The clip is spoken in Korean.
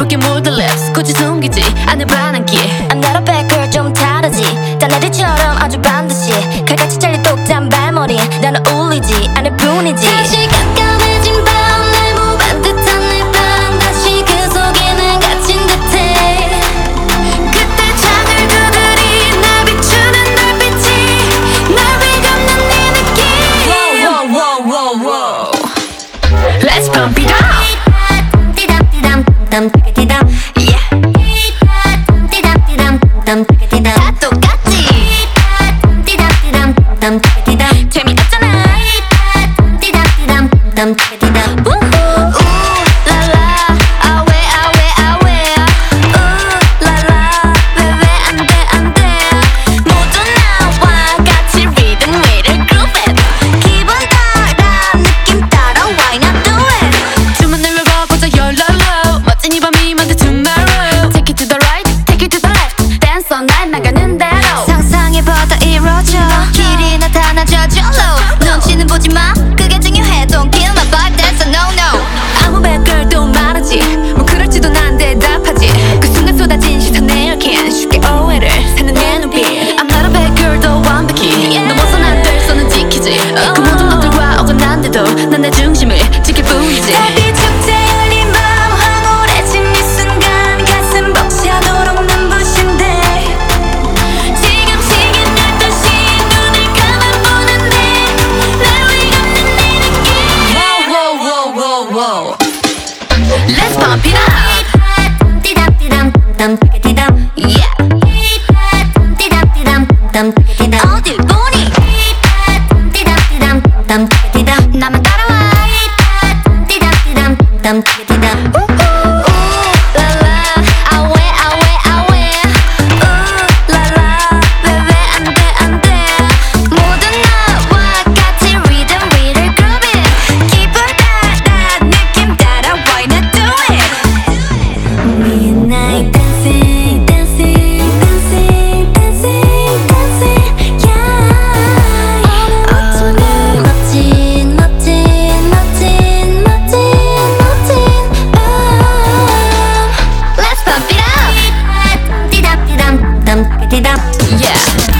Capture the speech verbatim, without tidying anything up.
뜨겁게 묻은 lips 굳이 숨기지 않을 반항기 I'm not a bad girl 좀 다르지 딴 애들처럼 아주 반드시 칼같이 잘린 똑단 발머리 나는 울리지 않을 뿐이지 다시 깜깜해진 밤 날 무반 듯한 내 방 다시 그 속에는 갇힌 듯해 그때 창을 두드린 날 비추는 달빛이 날 비감는 네 느낌 Whoa whoa whoa whoa Let's pump it up Yeah 다 똑같지 재미없잖아 날 나가는 대로 상상해봐도 이루어져 길이 나타나져 절로 눈치는 보지마 그게 중요해 Don't kill my vibe that's a no no 아무 bad girl도 말하지 뭐 그럴지도 난 대답하지 그 순간 쏟아진 시선에 얽힌 쉽게 오해를 사는 내 눈빛 I'm not a bad girl도 완벽히 넘어선 안 될 선은 지키지 그 모든 것들과 어긋난데도 난 내 중심을 지킬 뿐이지 달빛 축제 열린 밤 황홀해진 이 순간 가슴 벅차도록 눈부신데 Let's pump it up Yeah 어딜 보니 나만 따라와 Yeah